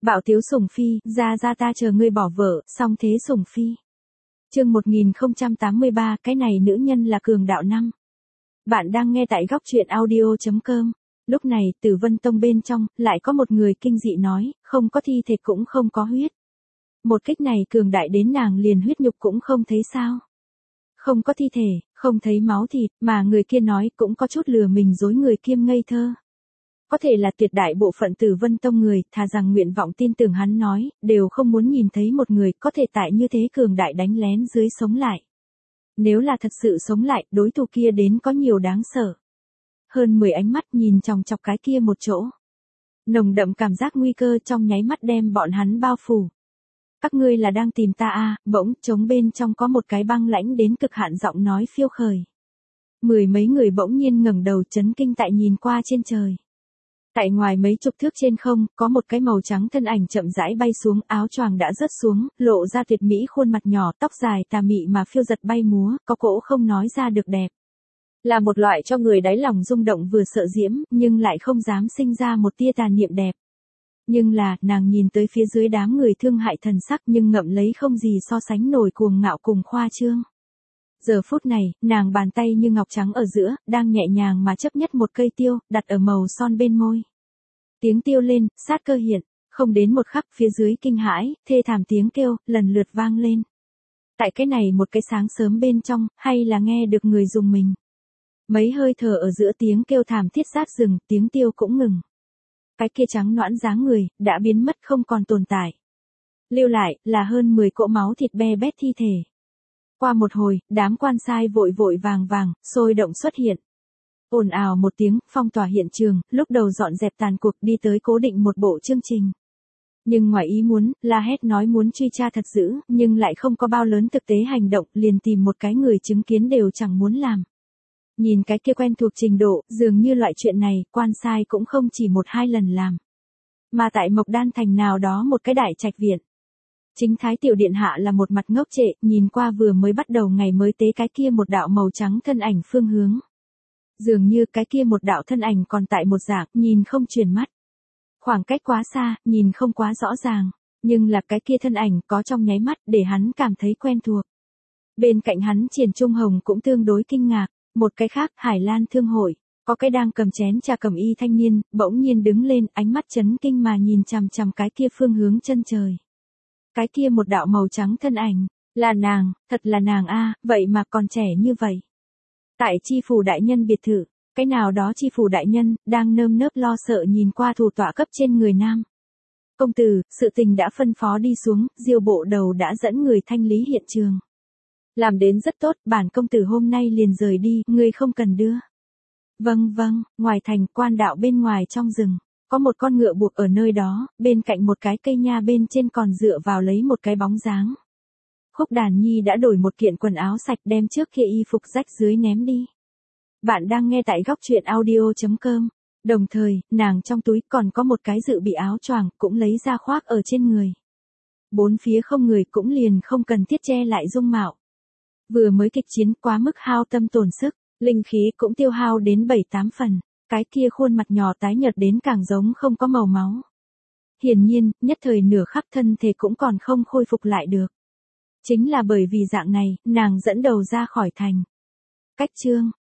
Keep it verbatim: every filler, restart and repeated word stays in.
Bạo tiếu sủng phi, ra ra ta chờ ngươi bỏ vợ, xong thế sủng phi. Chương một nghìn không trăm tám mươi ba, cái này nữ nhân là cường đạo năm. Bạn đang nghe tại góc truyện audio chấm com. Lúc này, Tử Vân Tông bên trong, lại có một người kinh dị nói, không có thi thể cũng không có huyết. Một kích này cường đại đến nàng liền huyết nhục cũng không thấy sao. Không có thi thể, không thấy máu thịt, mà người kia nói cũng có chút lừa mình dối người kiêm ngây thơ. Có thể là tuyệt đại bộ phận Tử Vân Tông người, thà rằng nguyện vọng tin tưởng hắn nói, đều không muốn nhìn thấy một người có thể tại như thế cường đại đánh lén dưới sống lại. Nếu là thật sự sống lại, đối thủ kia đến có nhiều đáng sợ. Hơn mười ánh mắt nhìn chòng chọc cái kia một chỗ. Nồng đậm cảm giác nguy cơ trong nháy mắt đem bọn hắn bao phủ. Các ngươi là đang tìm ta à, bỗng trống bên trong có một cái băng lãnh đến cực hạn giọng nói phiêu khởi. Mười mấy người bỗng nhiên ngẩng đầu chấn kinh tại nhìn qua trên trời. Tại ngoài mấy chục thước trên không, có một cái màu trắng thân ảnh chậm rãi bay xuống, áo choàng đã rớt xuống, lộ ra tuyệt mỹ khuôn mặt nhỏ, tóc dài tà mị mà phiêu giật bay múa, có cỗ không nói ra được đẹp. Là một loại cho người đáy lòng rung động vừa sợ diễm, nhưng lại không dám sinh ra một tia tà niệm đẹp. Nhưng là, nàng nhìn tới phía dưới đám người thương hại thần sắc nhưng ngậm lấy không gì so sánh nổi cuồng ngạo cùng khoa trương. Giờ phút này, nàng bàn tay như ngọc trắng ở giữa, đang nhẹ nhàng mà chấp nhất một cây tiêu, đặt ở màu son bên môi. Tiếng tiêu lên, sát cơ hiện, không đến một khắc phía dưới kinh hãi, thê thảm tiếng kêu, lần lượt vang lên. Tại cái này một cái sáng sớm bên trong, hay là nghe được người dùng mình. Mấy hơi thở ở giữa tiếng kêu thảm thiết rát rừng, tiếng tiêu cũng ngừng. Cái kia trắng nõn dáng người, đã biến mất không còn tồn tại. Lưu lại, là hơn mười cỗ máu thịt be bét thi thể. Qua một hồi, đám quan sai vội vội vàng vàng, sôi động xuất hiện. Ồn ào một tiếng, phong tỏa hiện trường, lúc đầu dọn dẹp tàn cuộc đi tới cố định một bộ chương trình. Nhưng ngoài ý muốn, la hét nói muốn truy tra thật dữ, nhưng lại không có bao lớn thực tế hành động, liền tìm một cái người chứng kiến đều chẳng muốn làm. Nhìn cái kia quen thuộc trình độ, dường như loại chuyện này, quan sai cũng không chỉ một hai lần làm. Mà tại Mộc Đan Thành nào đó một cái đại trạch viện. Chính Thái Tiểu Điện Hạ là một mặt ngốc trệ, nhìn qua vừa mới bắt đầu ngày mới tế cái kia một đạo màu trắng thân ảnh phương hướng. Dường như cái kia một đạo thân ảnh còn tại một dạng, nhìn không chuyển mắt. Khoảng cách quá xa, nhìn không quá rõ ràng, nhưng là cái kia thân ảnh có trong nháy mắt để hắn cảm thấy quen thuộc. Bên cạnh hắn Triển Trung Hồng cũng tương đối kinh ngạc, một cái khác Hải Lan Thương Hội, có cái đang cầm chén trà cầm y thanh niên, bỗng nhiên đứng lên ánh mắt chấn kinh mà nhìn chằm chằm cái kia phương hướng chân trời. Cái kia một đạo màu trắng thân ảnh, là nàng, thật là nàng a, vậy mà còn trẻ như vậy. Tại chi phủ đại nhân biệt thự, cái nào đó chi phủ đại nhân, đang nơm nớp lo sợ nhìn qua thủ tọa cấp trên người nam. Công tử, sự tình đã phân phó đi xuống, Diêu bộ đầu đã dẫn người thanh lý hiện trường. Làm đến rất tốt, bản công tử hôm nay liền rời đi, ngươi không cần đưa. Vâng vâng, ngoài thành quan đạo bên ngoài trong rừng, có một con ngựa buộc ở nơi đó, bên cạnh một cái cây nha bên trên còn dựa vào lấy một cái bóng dáng. Khúc Đàn Nhi đã đổi một kiện quần áo sạch đem trước kia y phục rách dưới ném đi. Bạn đang nghe tại góc truyện audio chấm com. Đồng thời, nàng trong túi còn có một cái dự bị áo choàng cũng lấy ra khoác ở trên người. Bốn phía không người cũng liền không cần thiết che lại dung mạo. Vừa mới kịch chiến quá mức hao tâm tổn sức, linh khí cũng tiêu hao đến bảy tám phần, cái kia khuôn mặt nhỏ tái nhợt đến càng giống không có màu máu. Hiển nhiên, nhất thời nửa khắc thân thể cũng còn không khôi phục lại được. Chính là bởi vì dạng này, nàng dẫn đầu ra khỏi thành. Cách chương,